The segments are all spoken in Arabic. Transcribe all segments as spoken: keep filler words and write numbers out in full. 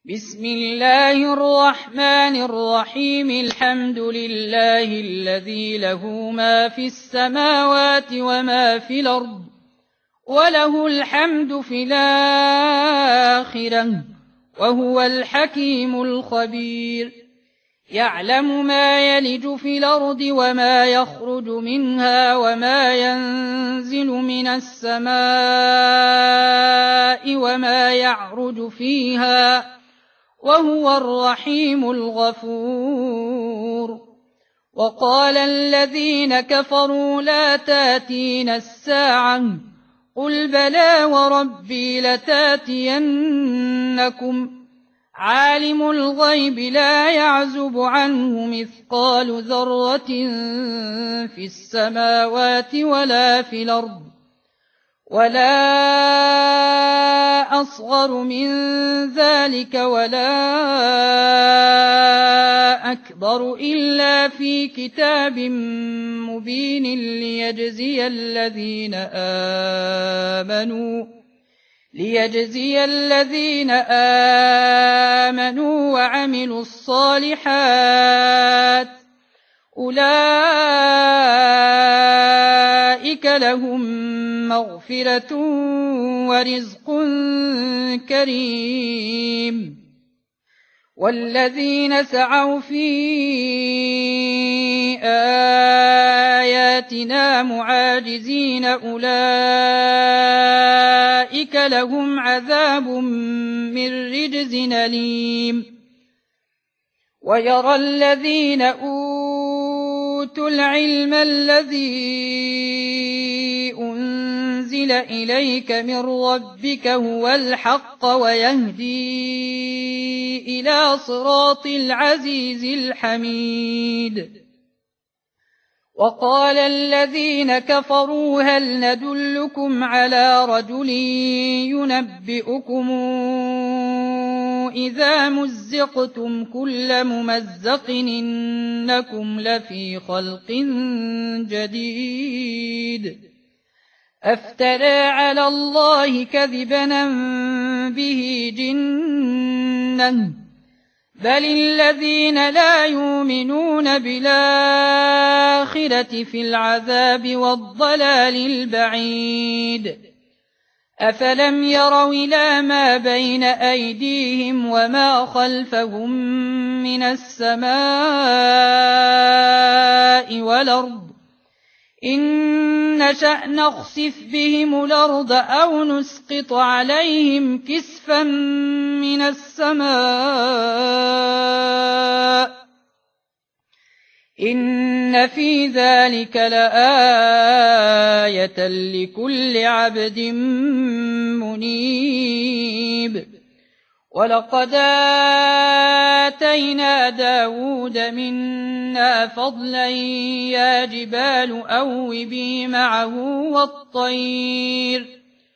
بسم الله الرحمن الرحيم الحمد لله الذي له ما في السماوات وما في الأرض وله الحمد في الآخرة وهو الحكيم الخبير يعلم ما يلج في الأرض وما يخرج منها وما ينزل من السماء وما يعرج فيها وهو الرحيم الغفور وقال الذين كفروا لا تاتينا الساعة قل بلى وربي لتاتينكم عالم الغيب لا يعزب عنه مثقال ذرة في السماوات ولا في الأرض ولا أصغر من ذلك ولا أكبر إلا في كتاب مبين ليجزي الذين آمنوا ليجزي الذين آمنوا وعملوا الصالحات أولئك لهم مغفرة ورزق كريم والذين سعوا في آياتنا معاجزين أولئك لهم عذاب من رجز أليم ويرى الذين أوتوا العلم الذي أنزل إليك من ربك هو الحق ويهدي إلى صراط العزيز الحميد وقال الذين كفروا هل ندلكم على رجل ينبئكم إذا مزقتم كل ممزق إنكم لفي خلق جديد أفترى على الله كذبا به جنة بل الذين لا يؤمنون بالآخرة في العذاب والضلال البعيد أفلم يروا إلى ما بين أيديهم وما خلفهم من السماء والأرض إن نشأ نخسف بهم الأرض أو نسقط عليهم كسفا من السماء إن في ذلك لآية لكل عبد منيب ولقد آتينا داود منا فضلا يا جبال أوبي معه والطير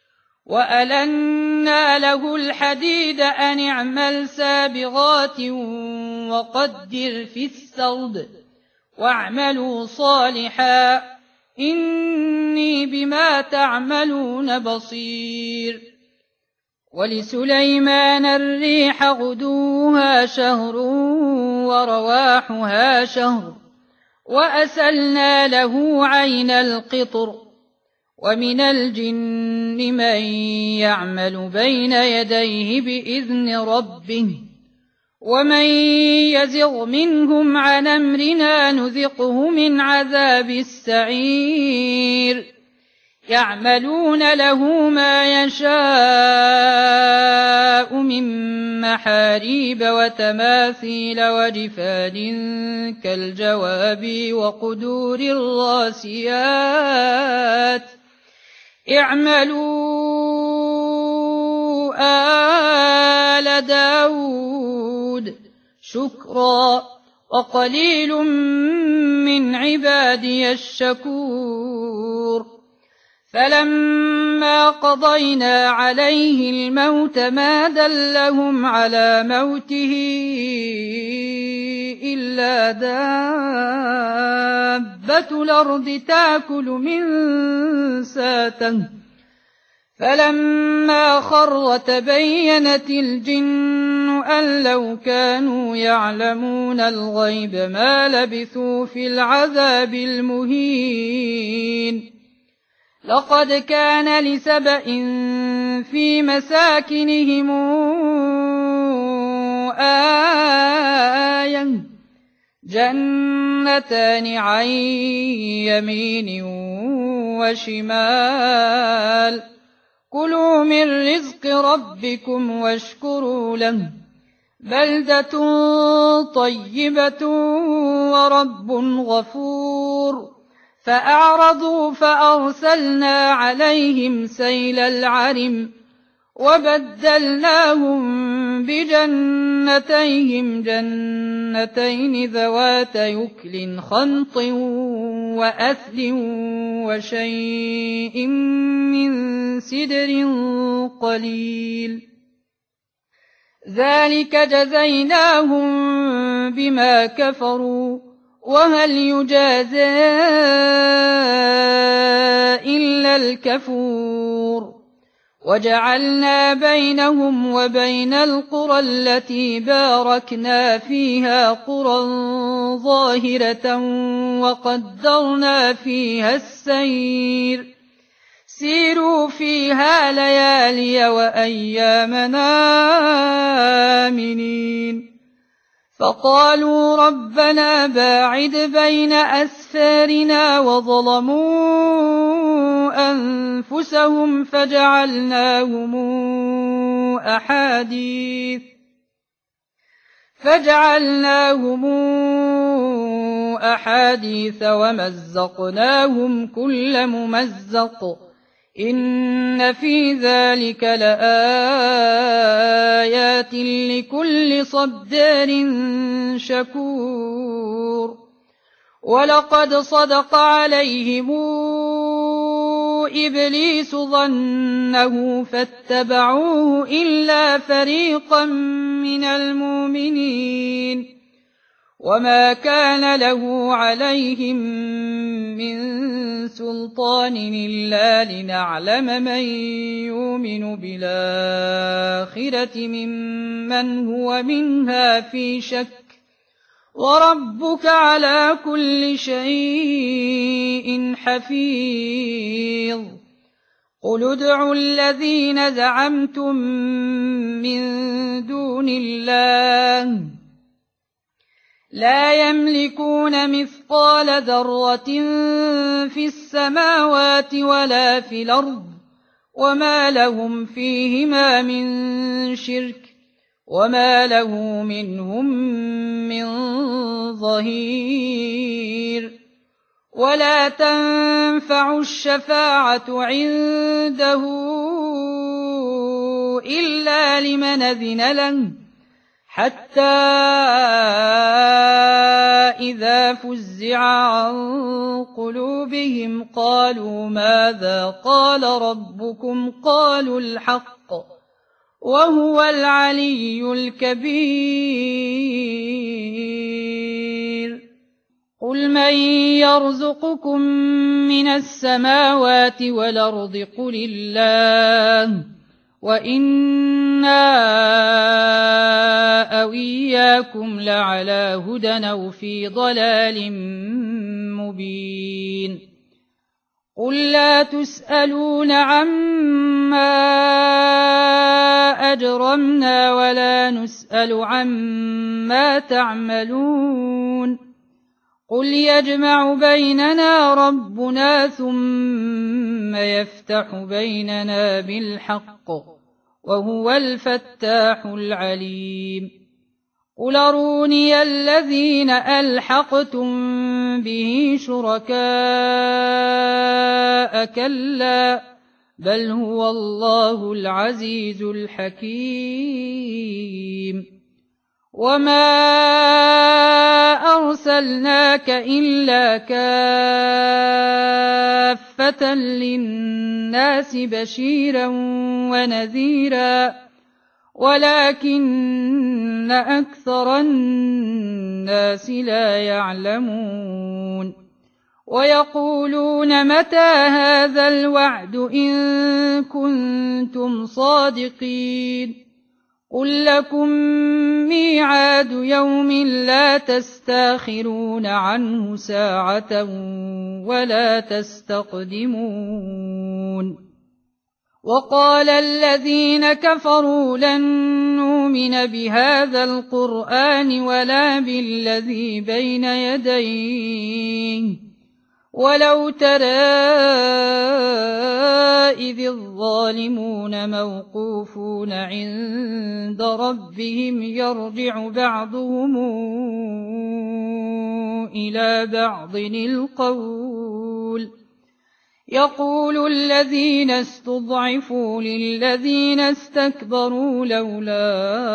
وألنا له الحديد أن اعمل سابغات وقدر في السرد واعملوا صالحا إني بما تعملون بصير ولسليمان الريح غدوها شهر ورواحها شهر وأسلنا له عين القطر ومن الجن من يعمل بين يديه بإذن ربه ومن يزغ منهم عن أمرنا نذقه من عذاب السعير يعملون له ما يشاء من محاريب وتماثيل وجفان كالجواب وقدور الراسيات اعملوا آل داود شكرا وقليل من عبادي الشكور فلما قضينا عليه الموت ما دلهم على موته إلا دابة الأرض تأكل من ساته فلما خر تبينت الجن أن لو كانوا يعلمون الغيب ما لبثوا في العذاب المهين. لقد كان لسبإ في مساكنهم آية جنتان عن يمين وشمال كلوا من رزق ربكم واشكروا له بلدة طيبة ورب غفور. فأعرضوا فأرسلنا عليهم سيل العرم وبدلناهم بجنتيهم جنتين ذوات يكل خمط وأثل وشيء من سدر قليل ذلك جزيناهم بما كفروا وهل يجازى إلا الكفور. وجعلنا بينهم وبين القرى التي باركنا فيها قرى ظاهرة وقدرنا فيها السير سيروا فيها ليالي وأيامنا آمنين. فقالوا ربنا باعد بين أسفارنا وظلموا أنفسهم فجعلناهم أحاديث فجعلناهم أحاديث ومزقناهم كل ممزق إن في ذلك لآيات لكل صبار شكور. ولقد صدق عليهم إبليس ظنه فاتبعوه إلا فريقا من المؤمنين وما كان له عليهم من سلطان إلا لنعلم من يؤمن بالآخرة ممن هو منها في شك وربك على كل شيء حفيظ. قل ادعوا الذين زعمتم من دون الله لا يملكون مثقال ذرة في السماوات ولا في الأرض وما لهم فيهما من شرك وما له منهم من ظهير. ولا تنفع الشفاعة عنده إلا لمن أذن له حتى إذا فزع عن قلوبهم قالوا ماذا قال ربكم قالوا الحق وهو العلي الكبير. قل من يرزقكم من السماوات والأرض قل الله وإنا أو إياكم لعلى هدى أو في ضلال مبين. قل لا تسألون عما أجرمنا ولا نسأل عما تعملون. قل يجمع بيننا ربنا ثم يفتح بيننا بالحق وهو الفتاح العليم. قل أروني الذين ألحقتم به شركاء كلا بل هو الله العزيز الحكيم. وما أرسلناك إلا كافة للناس بشيرا ونذيرا ولكن أكثر الناس لا يعلمون. ويقولون متى هذا الوعد إن كنتم صادقين قل لكم ميعاد يوم لا تستاخرون عنه ساعة ولا تستقدمون وقال الذين كفروا لن نؤمن بهذا القرآن ولا بالذي بين يديه ولو ترى إذ الظالمون موقوفون عند ربهم يرجع بعضهم إلى بعض القول يقول الذين استضعفوا للذين استكبروا لولا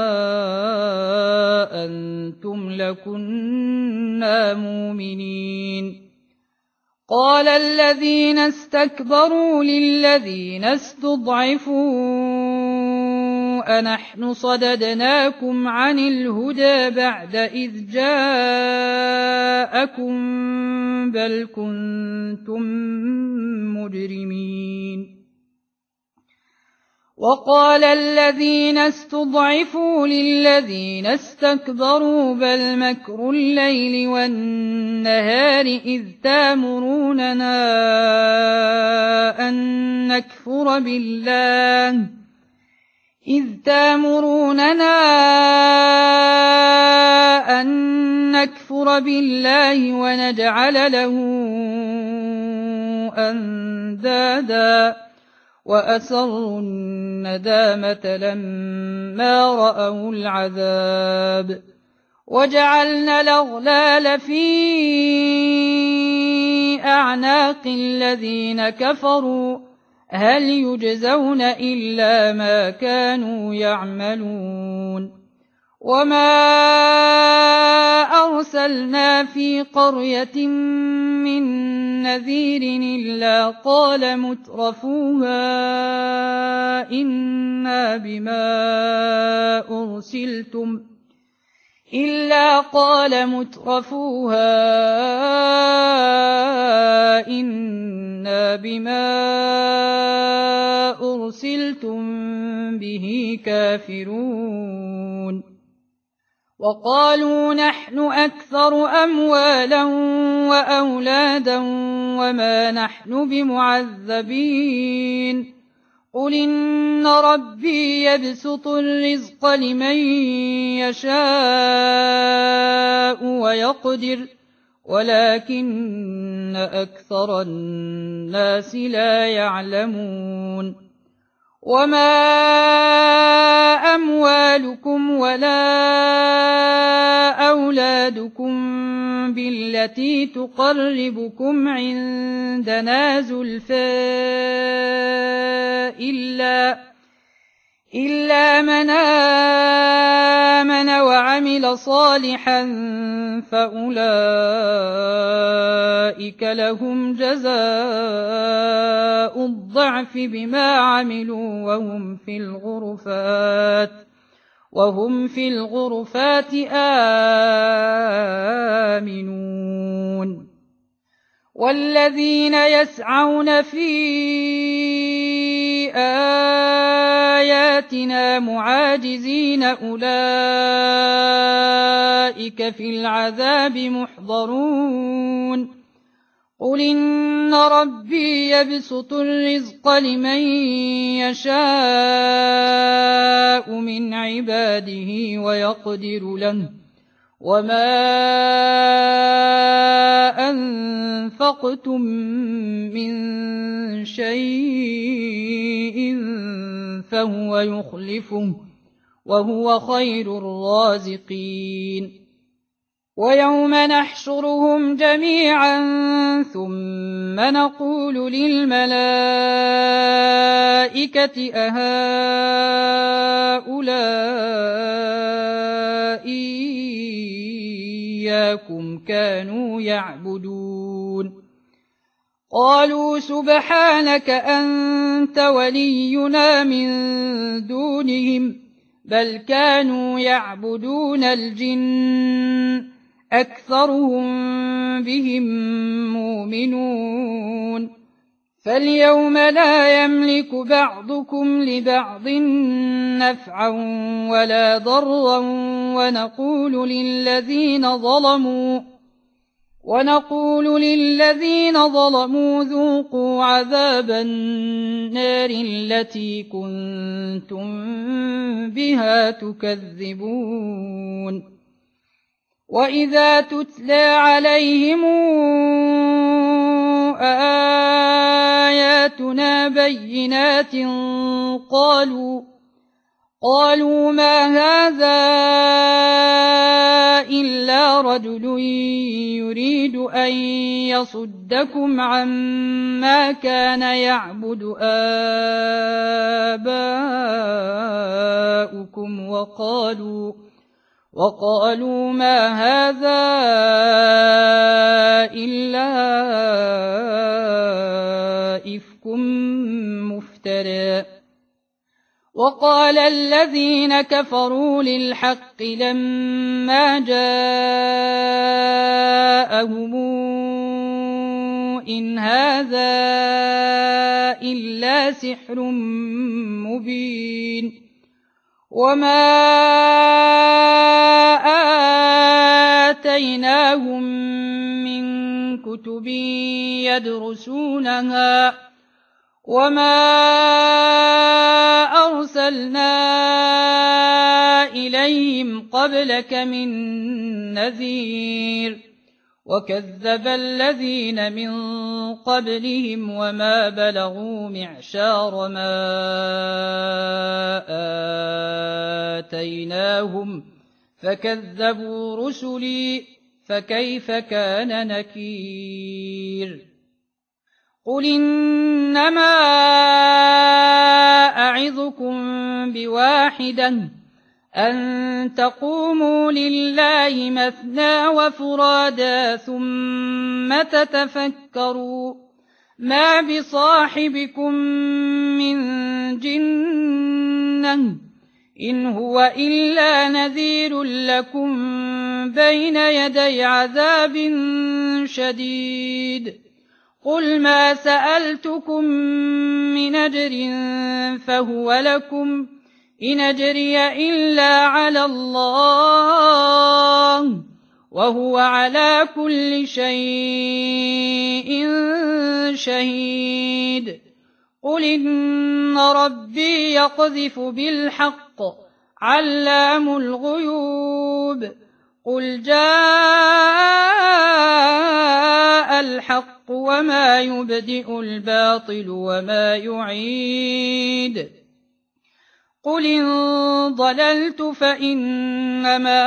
أنتم لكنا مؤمنين قال الذين استكبروا للذين استضعفوا أنحن صددناكم عن الهدى بعد إذ جاءكم بل كنتم مجرمين وقال الذين استضعفوا للذين استكبروا بل مكر الليل والنهار إذ تامروننا أن نكفر بالله إذ تامروننا أن نكفر بالله ونجعل له أندادا وأسروا الندامة لما رأوا العذاب وجعلنا الأغلال في أعناق الذين كفروا هل يجزون إلا ما كانوا يعملون وما أرسلنا في قرية من نذير إلا قال مترفوها إنا بما أرسلتم إلا قال مترفوها إنا بما أرسلتم به كافرون وقالوا نحن أكثر أموالا وأولادا وما نحن بمعذبين قل إن ربي يبسط الرزق لمن يشاء ويقدر ولكن أكثر الناس لا يعلمون وما أموالكم ولا أولادكم بالتي تقربكم عندنا زلفى إلا, إلا من آمن وعمل صالحا فأولئك لهم جزاء الضعف بما عملوا وهم في الغرفات وهم في الغرفات آمنون والذين يسعون في آياتنا معاجزين أولئك في العذاب محضرون قل إن ربي يبسط الرزق لمن يشاء من عباده ويقدر له وما أنفقتم من شيء فهو يخلفه وهو خير الرازقين ويوم نحشرهم جميعا ثم نقول للملائكة أهؤلاء إياكم كانوا يعبدون قالوا سبحانك أنت ولينا من دونهم بل كانوا يعبدون الجن أكثرهم بهم مؤمنون فاليوم لا يملك بعضكم لبعض نفعا ولا ضرا ونقول للذين ظلموا ونقول للذين ظلموا ذوقوا عذاب النار التي كنتم بها تكذبون وإذا تتلى عليهم آياتنا بينات قالوا قالوا ما هذا إلا رجل يريد أن يصدكم عما كان يعبد آباؤكم وقالوا وقالوا ما هذا إلا إفك مفترى وقال الذين كفروا للحق لما جاءهم إن هذا إلا سحر مبين وما آتيناهم من كتب يدرسونها وما أرسلنا إليهم قبلك من نذير وكذب الذين من قبلهم وما بلغوا معشار ما آتيناهم فكذبوا رسلي فكيف كان نكير قل إنما أعظكم بواحدة أن تقوموا لله مثنى وفرادا ثم تتفكروا ما بصاحبكم من جنة إن هو إلا نذير لكم بين يدي عذاب شديد قل ما سألتكم من أجر فهو لكم إن أجري إلا على الله وهو على كل شيء شهيد قل إن ربي يقذف بالحق علام الغيوب قل جاء الحق وما يبدئ الباطل وما يعيد قل إن ضللت فإنما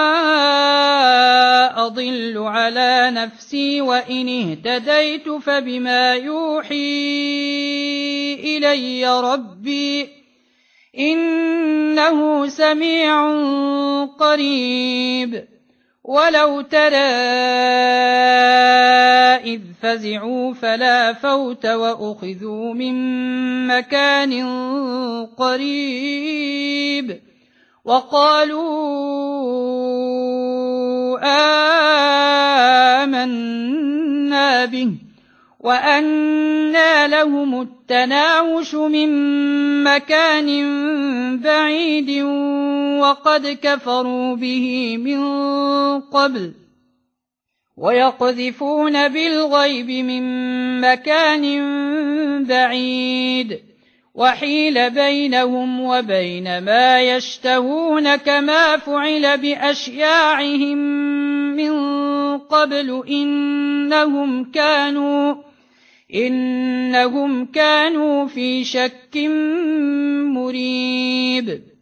أضل على نفسي وإن اهتديت فبما يوحي إلي ربي إنه سميع قريب ولو ترى إذ فزعوا فلا فوت وأخذوا من مكان قريب وقالوا آمنا به وأنى لهم التناوش من مكان بعيد وقد كفروا به من قبل ويقذفون بالغيب من مكان بعيد وحيل بينهم وبين ما يشتهون كما فعل بأشياعهم من قبل إنهم كانوا إنهم كانوا في شك مريب